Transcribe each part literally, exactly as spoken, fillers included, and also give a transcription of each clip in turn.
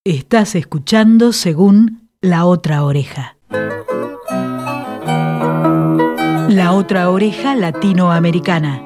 Estás escuchando según La Otra Oreja. La Otra Oreja Latinoamericana.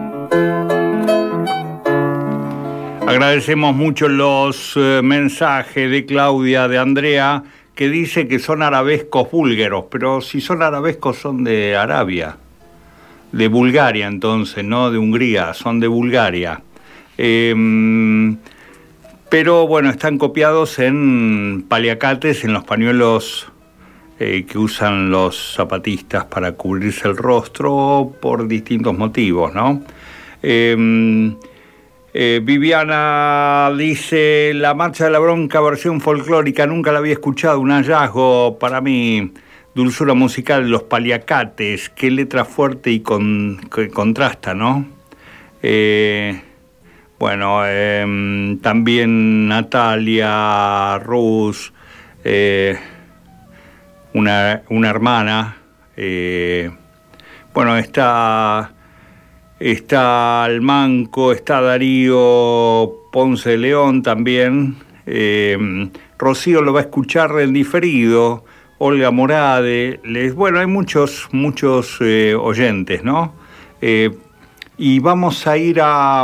Agradecemos mucho los eh, mensajes de Claudia, de Andrea, que dice que son arabescos búlgaros, pero si son arabescos son de Arabia, de Bulgaria entonces, no de Hungría, son de Bulgaria. Eh, pero bueno, están copiados en paliacates, en los pañuelos eh, que usan los zapatistas para cubrirse el rostro por distintos motivos, ¿no? Eh, Eh, Viviana dice, la Marcha de la Bronca versión folclórica, nunca la había escuchado, un hallazgo para mí, dulzura musical, los paliacates, qué letra fuerte y con, que contrasta, ¿no? Eh, bueno, eh, también Natalia, Rus, eh, una, una hermana, eh, bueno, está... Está Almanco, está Darío Ponce de León también. Eh, Rocío lo va a escuchar en diferido. Olga Morade. Les, bueno, hay muchos, muchos eh, oyentes, ¿no? Eh, y vamos a ir a,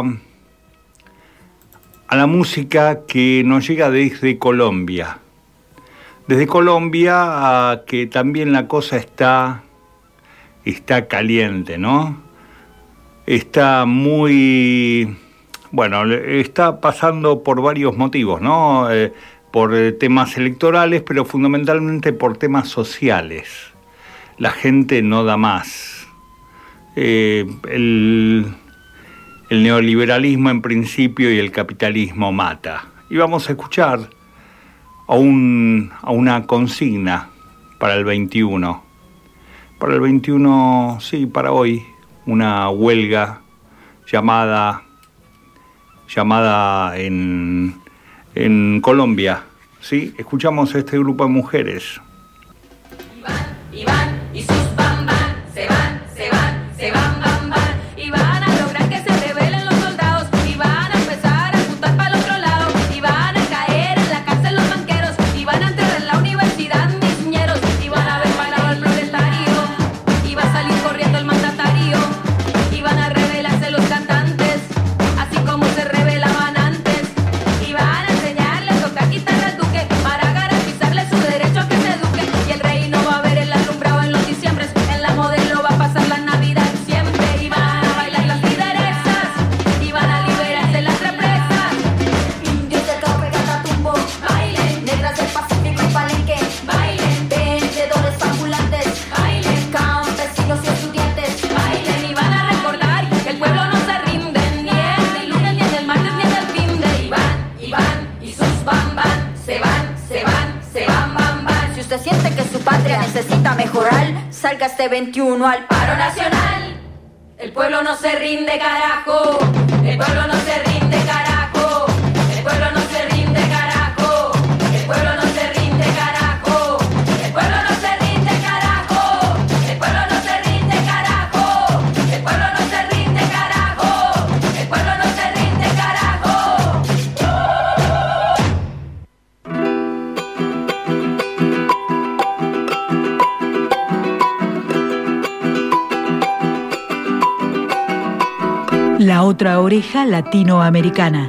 a la música que nos llega desde Colombia. Desde Colombia, a que también la cosa está, está caliente, ¿no? Está muy, bueno, está pasando por varios motivos, ¿no? Eh, por temas electorales, pero fundamentalmente por temas sociales. La gente no da más. Eh, el, el neoliberalismo en principio y el capitalismo mata. Y vamos a escuchar a, un, a una consigna para el veintiuno. Para el veintiuno, sí, para hoy. Una huelga llamada llamada en, en Colombia, ¿sí? Escuchamos a este grupo de mujeres. Iván, Iván y sus bam bam, se van, se van, se van bam bam, y van a lograr que se rebelen los soldados, y van a empezar a apuntar para el otro lado, y van a caer en la cárcel los banqueros, y van a entrar en la universidad mis ñeros, y van a ver parado al proletario, y va a salir corriendo el mandatario. Van a revelarse los cantantes, así como se revelaban antes. Y van a enseñarle a tocar guitarra al duque para garantizarle su derecho a que se eduque. Y el rey no va a ver el alumbrado en los diciembres, en la modelo va a pasar la Navidad siempre. Y van a bailar las lideresas, y van a liberarse las represas. Indios del Cauca, Catatumbo, bailen. Negras del Pacífico y Palenque, bailen. Vendedores ambulantes, bailen. Campesinos y estudiantes, bailen. Y van a el pueblo no se rinde, ni el lunes, ni el martes, ni el fin de Iván, Iván y sus bam bam, se van, se van, se van bam bam. Si usted siente que su patria necesita mejorar, salga este veintiuno al paro nacional. El pueblo no se rinde, carajo. El pueblo no se rinde, carajo. El pueblo no se rinde, carajo. El pueblo no se rinde, carajo. El pueblo no se rinde, carajo. El pueblo no se rinde, carajo. El pueblo no se rinde, carajo. El pueblo no se rinde, carajo. La Otra Oreja Latinoamericana.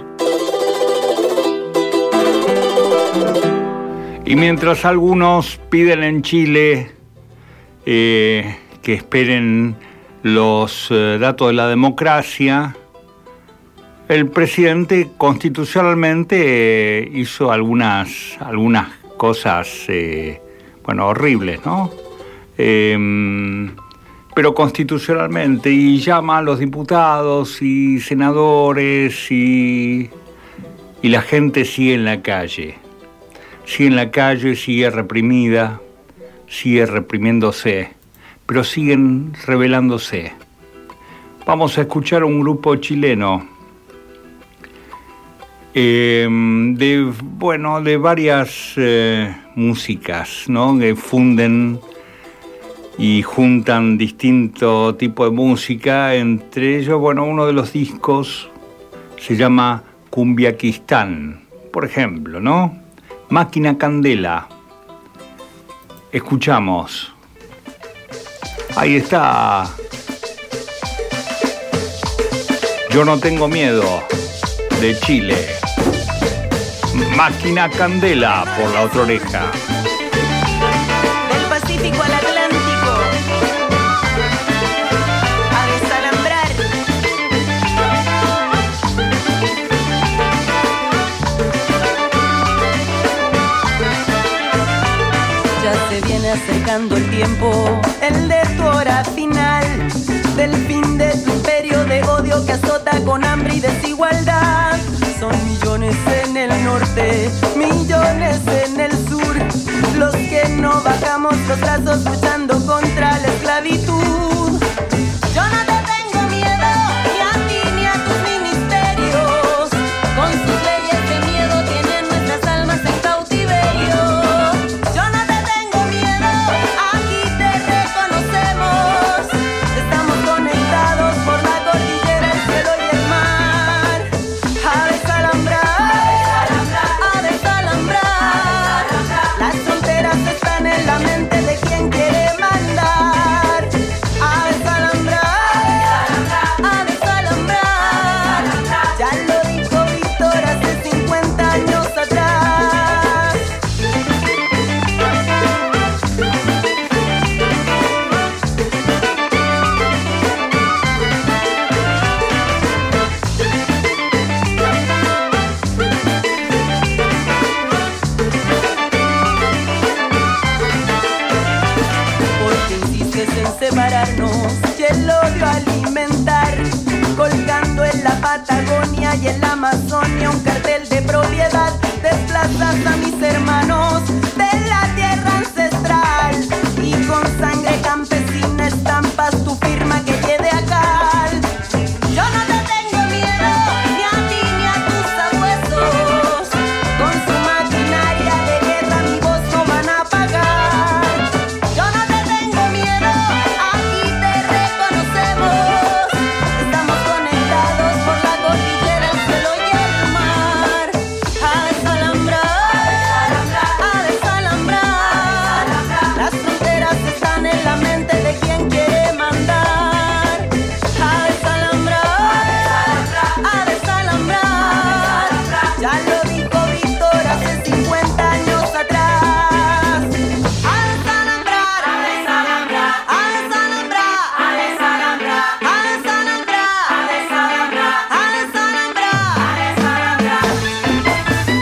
Y mientras algunos piden en Chile eh, que esperen los eh, datos de la democracia, el presidente constitucionalmente eh, hizo algunas, algunas cosas, eh, bueno, horribles, ¿no? Eh, pero constitucionalmente, y llama a los diputados y senadores y, y la gente sigue en la calle. Sigue en la calle, sigue reprimida, sigue reprimiéndose, pero siguen rebelándose. Vamos a escuchar a un grupo chileno eh, de, bueno, de varias eh, músicas, ¿no? Que funden y juntan distinto tipo de música. Entre ellos, bueno, uno de los discos se llama Cumbiaquistán, por ejemplo, ¿no? Máquina Candela. Escuchamos. Ahí está. Yo no tengo miedo, de Chile. Máquina Candela por La Otra Oreja. Del Pacífico al Atlántico, a desalambrar. Ya se viene acercando el tiempo, el de tu hora final, del fin de tu imperio de odio que azota con hambre y desigualdad. Son millones en el norte, millones en el sur, los que no bajamos los brazos luchando contra la esclavitud. Yo no te tengo miedo, ni a ti ni a tus ministerios, con sus leyes de miedo tienen nuestras almas en cautiverio. Yo no te tengo miedo, aquí te reconocemos, estamos conectados por la cordillera, el cielo y el mar. A desalambrar, a desalambrar, las fronteras están en la mente de quien quiere mandar. A desalambrar, a desalambrar, ya lo dijo Víctor hace cincuenta años atrás. Porque insistes en separarnos y el odio alimentar, colgando en la Patagonia y en la Amazonia un cartel de propiedad. Desplazas a mis hermanos de la tierra ancestral y con sangre campesina estampas tu firma que quede acá. Yo no te tengo miedo, ni a ti ni a tus sabuesos, con su maquinaria de guerra mi voz no van a apagar. Yo no te tengo miedo, aquí te reconocemos, estamos conectados por la cordillera, el cielo y el mar. A desalambrar, a desalambrar, las fronteras están en la mente de quien quiere mandar. A desalambrar, a desalambrar, ya lo dijo Víctor hace cincuenta años atrás. A desalambrar, a desalambrar, a desalambrar, a desalambrar, a desalambrar, a desalambrar, a desalambrar, a desalambrar.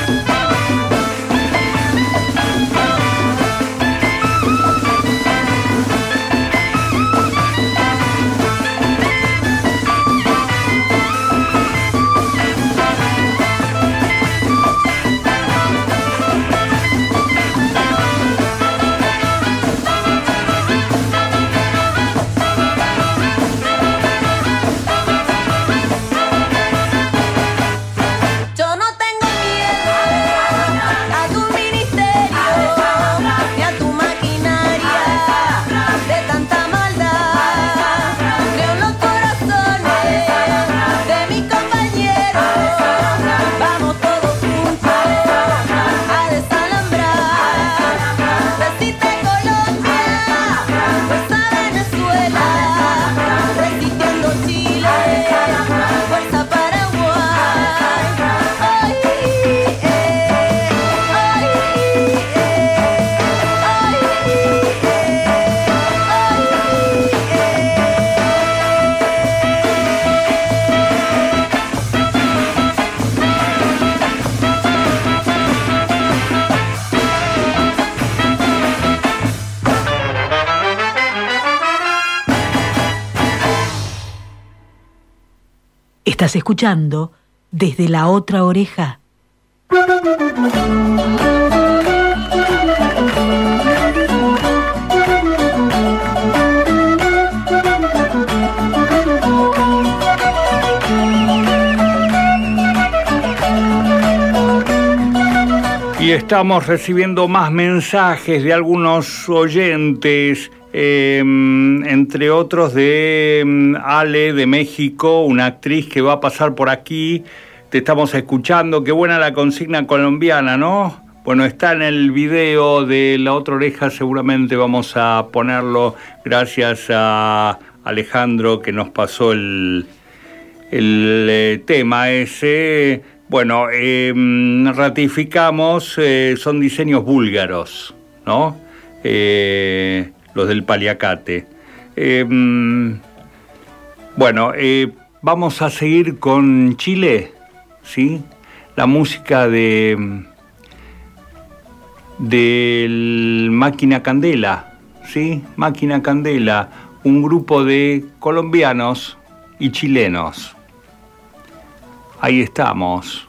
Yo no tengo miedo a tu ministerio, ni a tu maquinaria de tanta maldad. Creo en los corazones de mis compañeros, vamos todos juntos a desalambrar. Resiste Colombia, fuerza Venezuela, resistiendo Chile, fuerza Paraguay. Ay, eh, ay, eh, ay, Estás escuchando Desde la Otra Oreja. Y estamos recibiendo más mensajes de algunos oyentes, eh, entre otros de mm, Ale de México, una actriz que va a pasar por aquí. Te estamos escuchando, qué buena la consigna colombiana, ¿no? Bueno, está en el video de La Otra Oreja, seguramente vamos a ponerlo, gracias a Alejandro que nos pasó el, el eh, tema ese. Bueno, eh, ratificamos, eh, son diseños búlgaros, ¿no? Eh, los del Paliacate. Eh, bueno, eh, vamos a seguir con Chile, ¿sí? La música de del Máquina Candela, ¿sí? Máquina Candela, un grupo de colombianos y chilenos. Ahí estamos.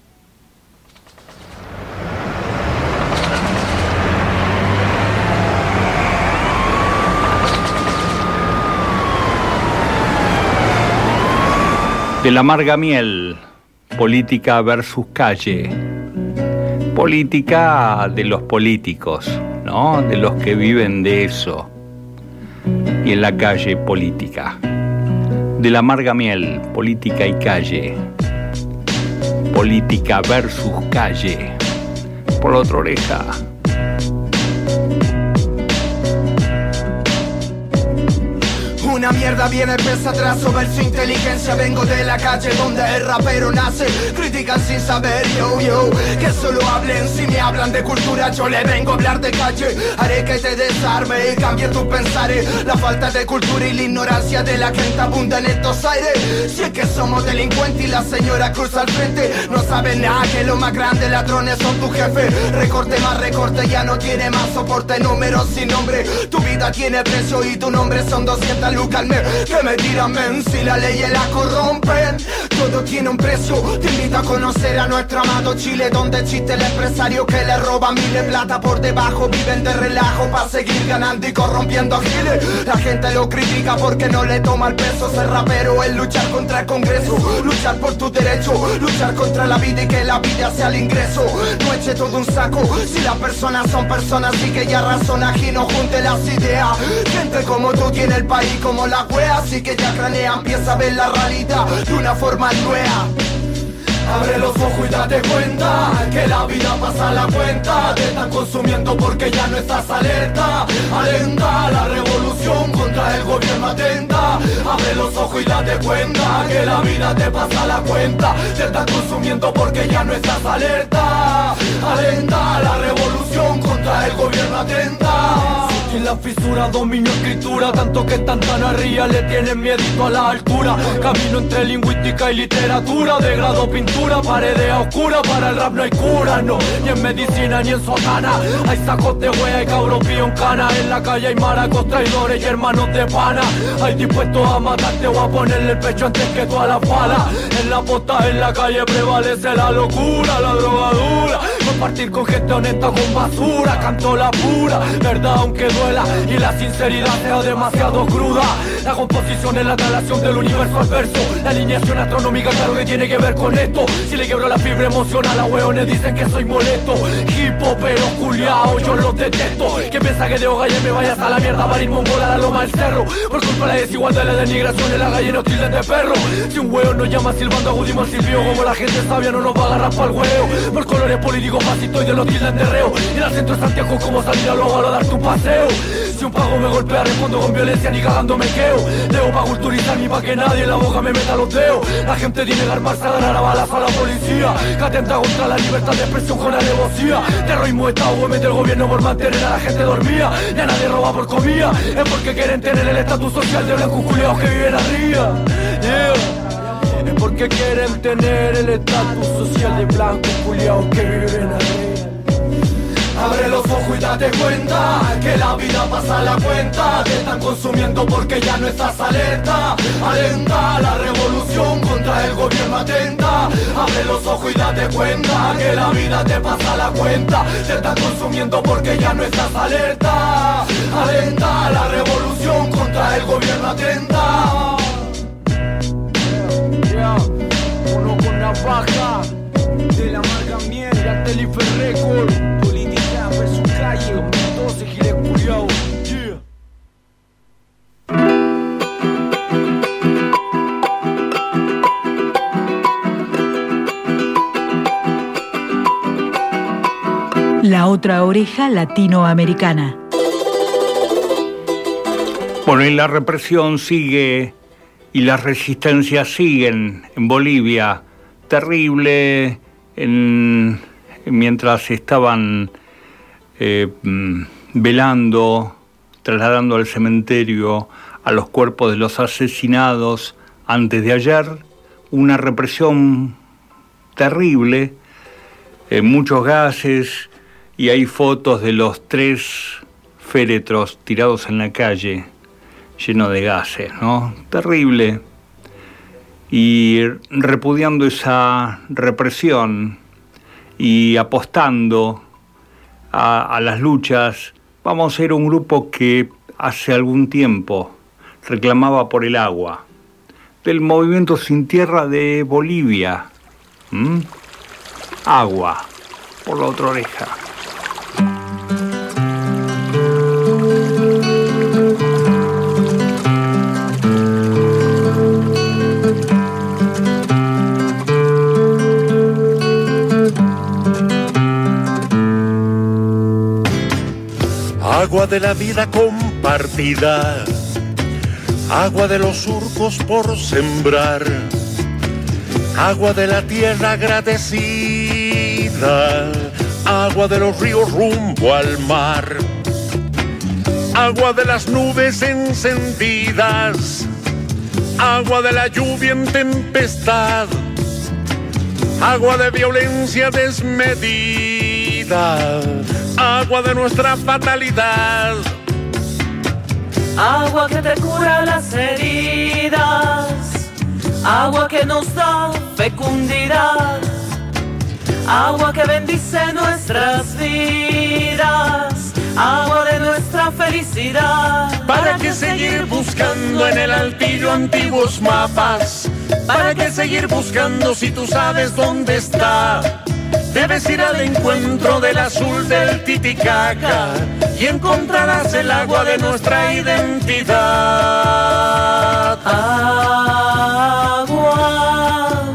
De la amarga miel, política versus calle. Política de los políticos, ¿no? De los que viven de eso. Y en la calle, política. De la amarga miel, política y calle. Política versus calle. Por La Otra Oreja. Una mierda viene pesa atrás sobre su inteligencia. Vengo de la calle donde el rapero nace. Critican sin saber, yo, yo, que solo hablen. Si me hablan de cultura yo le vengo a hablar de calle. Haré que te desarme y cambie tu pensares. La falta de cultura y la ignorancia de la gente abunda en estos aires. Si es que somos delincuentes y la señora cruza al frente, no saben nada que los más grandes ladrones son tu jefe. Recorte más recorte, ya no tiene más soporte. Números sin nombre, tu vida tiene precio y tu nombre son doscientas lucas. Que me tiran men, si la ley la corrompen. Todo tiene un precio, te invito a conocer a nuestro amado Chile, donde existe el empresario que le roba miles de plata por debajo. Viven de relajo para seguir ganando y corrompiendo a giles. La gente lo critica porque no le toma el peso. Ser rapero es luchar contra el Congreso, luchar por tus derechos, luchar contra la vida y que la vida sea el ingreso. No eche todo un saco, si las personas son personas y que ya razona y no junte las ideas. Gente como tú tiene el país como la wea, así que ya cranea, empieza a ver la realidad de una forma nueva. Abre los ojos y date cuenta que la vida pasa la cuenta. Te están consumiendo porque ya no estás alerta. Alenta la revolución contra el gobierno atenta. Abre los ojos y date cuenta que la vida te pasa la cuenta. Te están consumiendo porque ya no estás alerta. Alenta la revolución contra el gobierno atenta. En la fisura dominio escritura, tanto que están tan arriba le tienen miedito a la altura. Camino entre lingüística y literatura, de grado pintura, paredes oscura, para el rap no hay cura, no, ni en medicina ni en sotana. Hay sacos de wea y cabros pío en cana, en la calle hay maracos, traidores y hermanos de pana. Hay dispuestos a matarte o a ponerle el pecho antes que tú a la pala. En la posta, en la calle prevalece la locura, la drogadura. Compartir con gente honesta con basura, canto la pura verdad aunque duela y la sinceridad sea demasiado cruda. La composición es la traslación del universo al verso. La alineación astronómica claro que tiene que ver con esto. Si le quebro la fibra emocional a hueones dicen que soy molesto. Hip hopero culiao, yo los detesto. Que piensa que debo gallar me vayas a la mierda para ir mongola a la loma del cerro. Por culpa de la desigualdad, la denigración de la gallina nos tilden de perro. Si un hueón nos llama silbando agudimos al silbío, como la gente sabia no nos va a agarrar pa'l huevo. Por colores políticos fascistas y de los tilden de reo. Y al centro de Santiago como salir a luego a dar tu paseo. Si un pago me golpea respondo con violencia, ni cagando me queo. Leo pa' culturizar ni pa' que nadie en la boca me meta los dedos. La gente tiene que armarse a ganar a balas a la policía, que atenta contra la libertad de expresión con alevosía. Terrorismo de Estado o mete el gobierno por mantener a la gente dormida. Ya nadie roba por comida, es porque quieren tener el estatus social de blancos culiados que viven arriba. Yeah. Es porque quieren tener el estatus social de blancos culiados que viven arriba. Abre los ojos y date cuenta que la vida pasa la cuenta. Te están consumiendo porque ya no estás alerta. Alenta la revolución contra el gobierno atenta. Abre los ojos y date cuenta que la vida te pasa la cuenta. Te están consumiendo porque ya no estás alerta. Alenta la revolución contra el gobierno atenta. Yeah, uno con navaja de la amarga miel y a Telifer Record. Versus calle, dos mil doce, gire culiao, yeah. La otra oreja latinoamericana. Bueno, y la represión sigue y las resistencias siguen en Bolivia. Terrible, en, mientras estaban eh, velando, trasladando al cementerio a los cuerpos de los asesinados antes de ayer, una represión terrible, eh, muchos gases, y hay fotos de los tres féretros tirados en la calle, llenos de gases, ¿no? Terrible. Y repudiando esa represión y apostando a, a las luchas, vamos a ser un grupo que hace algún tiempo reclamaba por el agua, del Movimiento Sin Tierra de Bolivia. ¿Mm? Agua, por la otra oreja. Agua de la vida compartida, agua de los surcos por sembrar, agua de la tierra agradecida, agua de los ríos rumbo al mar, agua de las nubes encendidas, agua de la lluvia en tempestad, agua de violencia desmedida, agua de nuestra fatalidad. Agua que te cura las heridas, agua que nos da fecundidad, agua que bendice nuestras vidas, agua de nuestra felicidad. ¿Para qué seguir buscando en el altillo antiguos mapas? ¿Para qué seguir buscando si tú sabes dónde está? Debes ir al encuentro del azul del Titicaca y encontrarás el agua de nuestra identidad. Agua,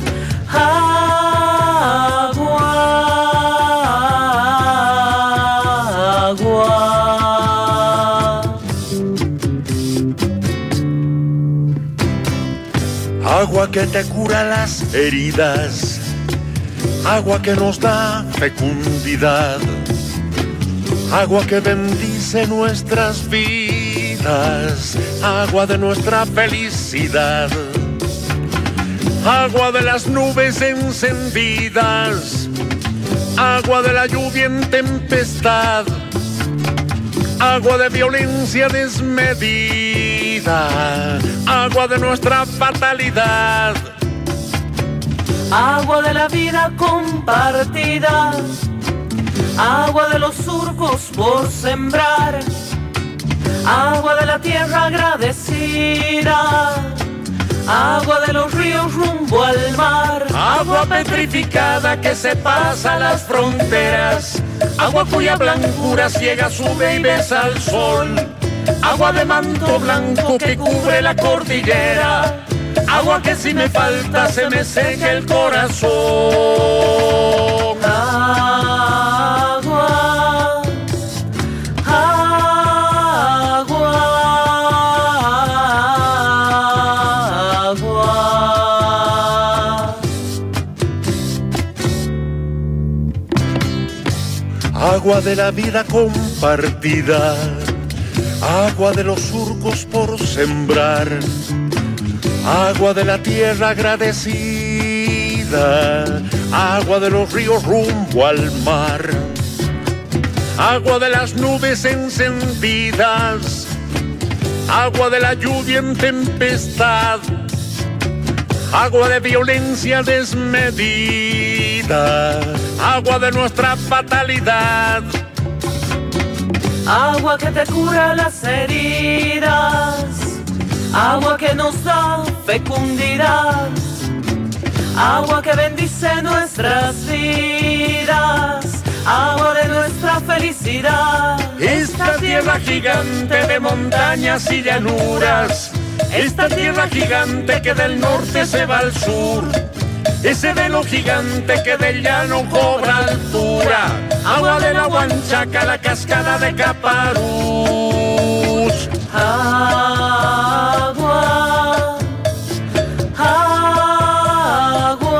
agua, agua. Agua que te cura las heridas, agua que nos da fecundidad, agua que bendice nuestras vidas, agua de nuestra felicidad, agua de las nubes encendidas, agua de la lluvia en tempestad, agua de violencia desmedida, agua de nuestra fatalidad. Agua de la vida compartida, agua de los surcos por sembrar, agua de la tierra agradecida, agua de los ríos rumbo al mar, Agua petrificada que se pasa las fronteras, agua cuya blancura ciega sube y besa al sol, agua de manto blanco que cubre la cordillera, agua que si me falta se me seca el corazón. Agua, agua, agua. Agua de la vida compartida, agua de los surcos por sembrar, agua de la tierra agradecida, agua de los ríos rumbo al mar, agua de las nubes encendidas, agua de la lluvia en tempestad, agua de violencia desmedida, agua de nuestra fatalidad. Agua que te cura las heridas, agua que nos da fecundidad, agua que bendice nuestras vidas, agua de nuestra felicidad. Esta tierra gigante de montañas y llanuras, esta tierra gigante que del norte se va al sur, ese velo gigante que del llano cobra altura, agua de la Huanchaca, la cascada de Caparús. Agua, agua,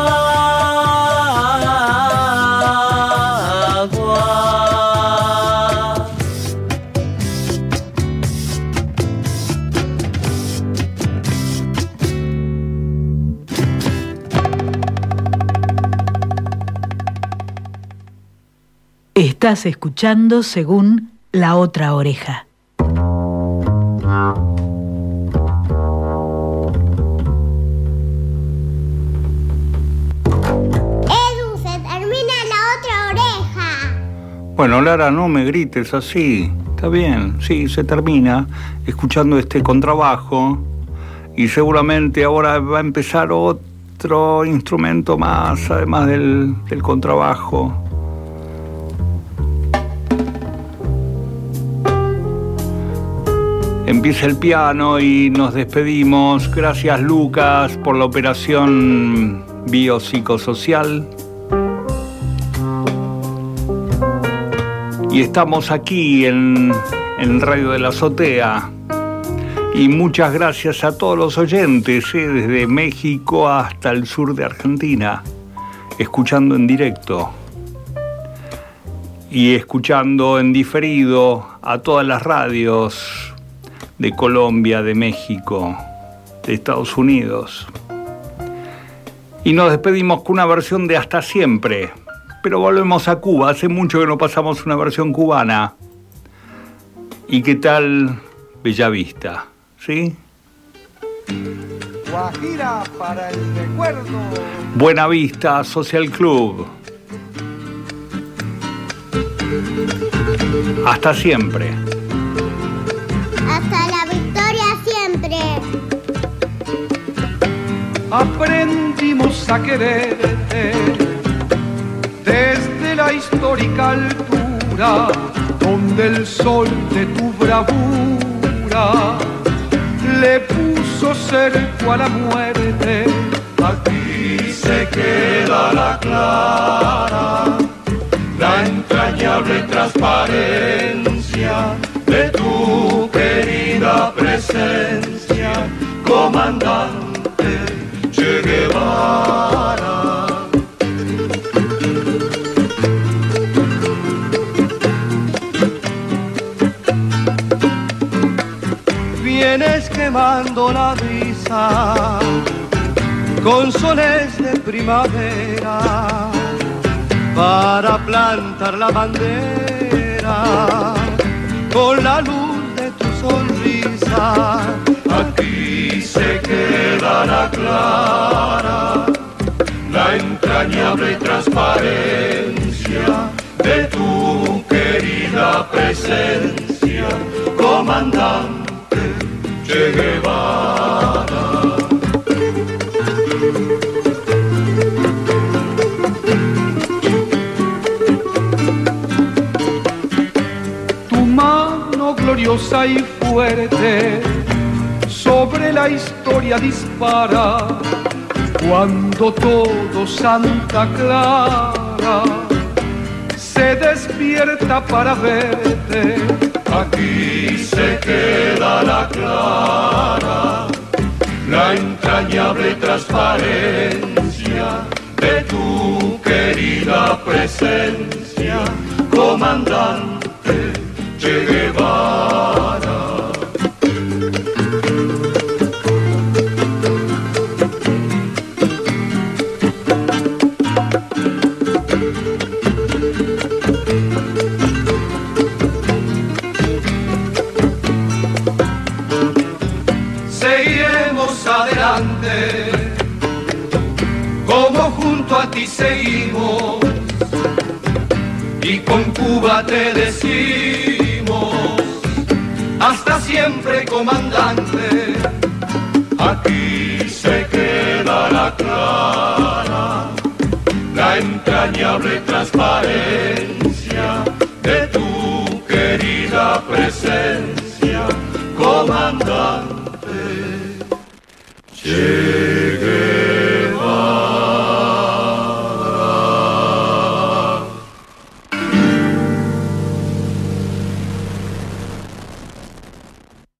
agua. Estás escuchando Según la Otra Oreja. Edu, se termina la otra oreja. Bueno, Lara, no me grites así. Está bien, sí, se termina escuchando este contrabajo y seguramente ahora va a empezar otro instrumento más, además del, del contrabajo. Empieza el piano y nos despedimos. Gracias, Lucas, por la operación biopsicosocial. Y estamos aquí en, en Radio de la Azotea. Y muchas gracias a todos los oyentes, ¿eh? Desde México hasta el sur de Argentina, escuchando en directo. Y escuchando en diferido a todas las radios de Colombia, de México, de Estados Unidos. Y nos despedimos con una versión de Hasta Siempre, pero volvemos a Cuba. Hace mucho que no pasamos una versión cubana. ¿Y qué tal Bellavista? ¿Sí? Guajira para el recuerdo. Buena Vista Social Club. Hasta siempre. Hasta la victoria siempre. Aprendimos a quererte desde la histórica altura, donde el sol de tu bravura le puso cerco a la muerte. Aquí se queda la clara, la entrañable transparencia de tu querida presencia, comandante Che Guevara. Vienes quemando la brisa con soles de primavera para plantar la bandera con la luz de tu sonrisa. Aquí se queda la clara, la entrañable transparencia de tu querida presencia, comandante Che Guevara. Tu mano gloriosa y fuerte sobre la historia dispara, cuando todo Santa Clara se despierta para verte. Aquí se queda la clara, la entrañable transparencia de tu querida presencia, comandante Che Guevara. Como junto a ti seguimos y con Cuba te decimos hasta siempre, comandante. Aquí se queda la clara, la entrañable transparencia de tu querida presencia, comandante